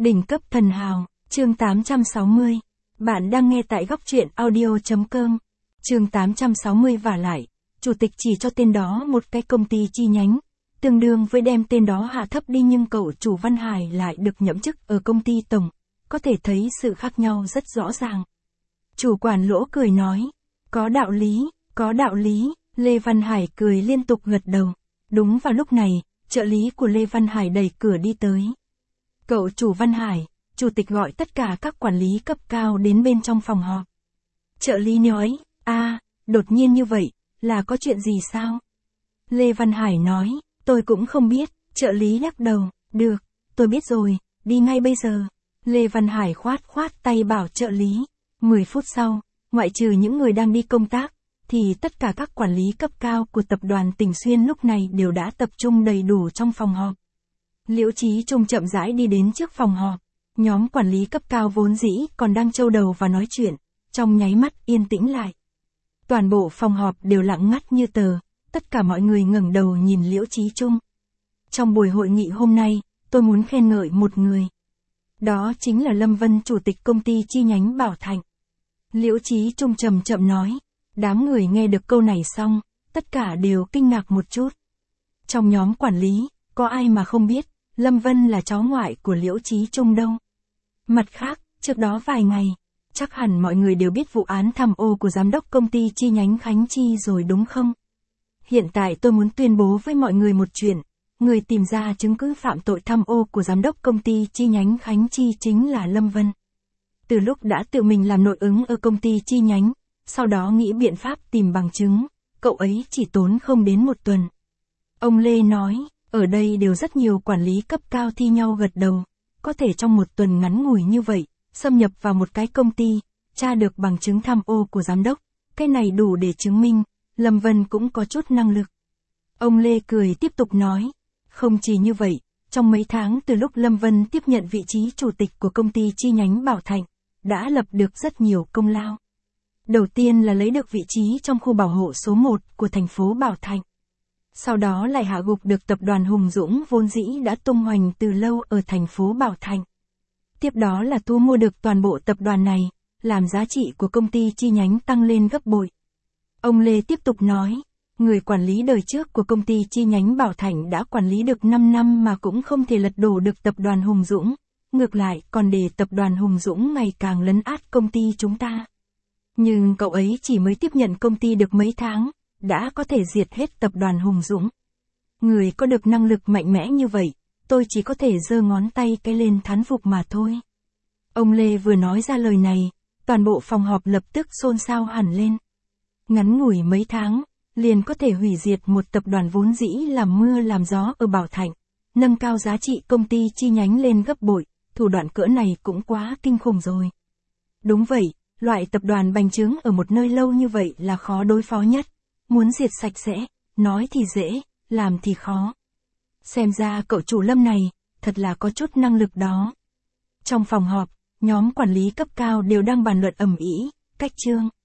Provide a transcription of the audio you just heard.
Đỉnh cấp thần hào, chương 860. Bạn đang nghe tại góc truyện audio.com. Chương 860 vả lại, chủ tịch chỉ cho tên đó một cái công ty chi nhánh, tương đương với đem tên đó hạ thấp đi, nhưng cậu chủ Văn Hải lại được nhậm chức ở công ty tổng, có thể thấy sự khác nhau rất rõ ràng. Chủ quản Lỗ cười nói, có đạo lý, Lê Văn Hải cười liên tục gật đầu. Đúng vào lúc này, trợ lý của Lê Văn Hải đẩy cửa đi tới. Cậu chủ Văn Hải, chủ tịch gọi tất cả các quản lý cấp cao đến bên trong phòng họp. Trợ lý nói, đột nhiên như vậy, là có chuyện gì sao? Lê Văn Hải nói, tôi cũng không biết, trợ lý lắc đầu, được, tôi biết rồi, đi ngay bây giờ. Lê Văn Hải khoát tay bảo trợ lý. 10 phút sau, ngoại trừ những người đang đi công tác, thì tất cả các quản lý cấp cao của tập đoàn Tỉnh Xuyên lúc này đều đã tập trung đầy đủ trong phòng họp. Liễu Chí Trung chậm rãi đi đến trước phòng họp. Nhóm quản lý cấp cao vốn dĩ còn đang châu đầu và nói chuyện, trong nháy mắt yên tĩnh lại. Toàn bộ phòng họp đều lặng ngắt như tờ, tất cả mọi người ngẩng đầu nhìn Liễu Chí Trung. Trong buổi hội nghị hôm nay, tôi muốn khen ngợi một người. Đó chính là Lâm Vân, chủ tịch công ty chi nhánh Bảo Thạnh. Liễu Chí Trung chậm nói. Đám người nghe được câu này xong, tất cả đều kinh ngạc một chút. Trong nhóm quản lý, có ai mà không biết, Lâm Vân là cháu ngoại của Liễu Chí Trung đâu. Mặt khác, trước đó vài ngày, chắc hẳn mọi người đều biết vụ án tham ô của giám đốc công ty chi nhánh Khánh Chi rồi đúng không? Hiện tại tôi muốn tuyên bố với mọi người một chuyện, người tìm ra chứng cứ phạm tội tham ô của giám đốc công ty chi nhánh Khánh Chi chính là Lâm Vân. Từ lúc đã tự mình làm nội ứng ở công ty chi nhánh, sau đó nghĩ biện pháp tìm bằng chứng, cậu ấy chỉ tốn không đến một tuần. Ông Lê nói, ở đây đều rất nhiều quản lý cấp cao thi nhau gật đầu, có thể trong một tuần ngắn ngủi như vậy, xâm nhập vào một cái công ty, tra được bằng chứng tham ô của giám đốc, cái này đủ để chứng minh, Lâm Vân cũng có chút năng lực. Ông Lê cười tiếp tục nói, không chỉ như vậy, trong mấy tháng từ lúc Lâm Vân tiếp nhận vị trí chủ tịch của công ty chi nhánh Bảo Thạnh, đã lập được rất nhiều công lao. Đầu tiên là lấy được vị trí trong khu bảo hộ số 1 của thành phố Bảo Thạnh. Sau đó lại hạ gục được tập đoàn Hùng Dũng vốn dĩ đã tung hoành từ lâu ở thành phố Bảo Thạnh. Tiếp đó là thu mua được toàn bộ tập đoàn này, làm giá trị của công ty chi nhánh tăng lên gấp bội. Ông Lê tiếp tục nói, người quản lý đời trước của công ty chi nhánh Bảo Thạnh đã quản lý được 5 năm mà cũng không thể lật đổ được tập đoàn Hùng Dũng, ngược lại còn để tập đoàn Hùng Dũng ngày càng lấn át công ty chúng ta. Nhưng cậu ấy chỉ mới tiếp nhận công ty được mấy tháng, đã có thể diệt hết tập đoàn Hùng Dũng. Người có được năng lực mạnh mẽ như vậy, tôi chỉ có thể giơ ngón tay cái lên thán phục mà thôi. Ông Lê vừa nói ra lời này, toàn bộ phòng họp lập tức xôn xao hẳn lên. Ngắn ngủi mấy tháng, liền có thể hủy diệt một tập đoàn vốn dĩ làm mưa làm gió ở Bảo Thạnh, nâng cao giá trị công ty chi nhánh lên gấp bội, thủ đoạn cỡ này cũng quá kinh khủng rồi. Đúng vậy. Loại tập đoàn bành trướng ở một nơi lâu như vậy là khó đối phó nhất. Muốn diệt sạch sẽ, nói thì dễ, làm thì khó. Xem ra cậu chủ Lâm này, thật là có chút năng lực đó. Trong phòng họp, nhóm quản lý cấp cao đều đang bàn luận ầm ĩ, cách chương.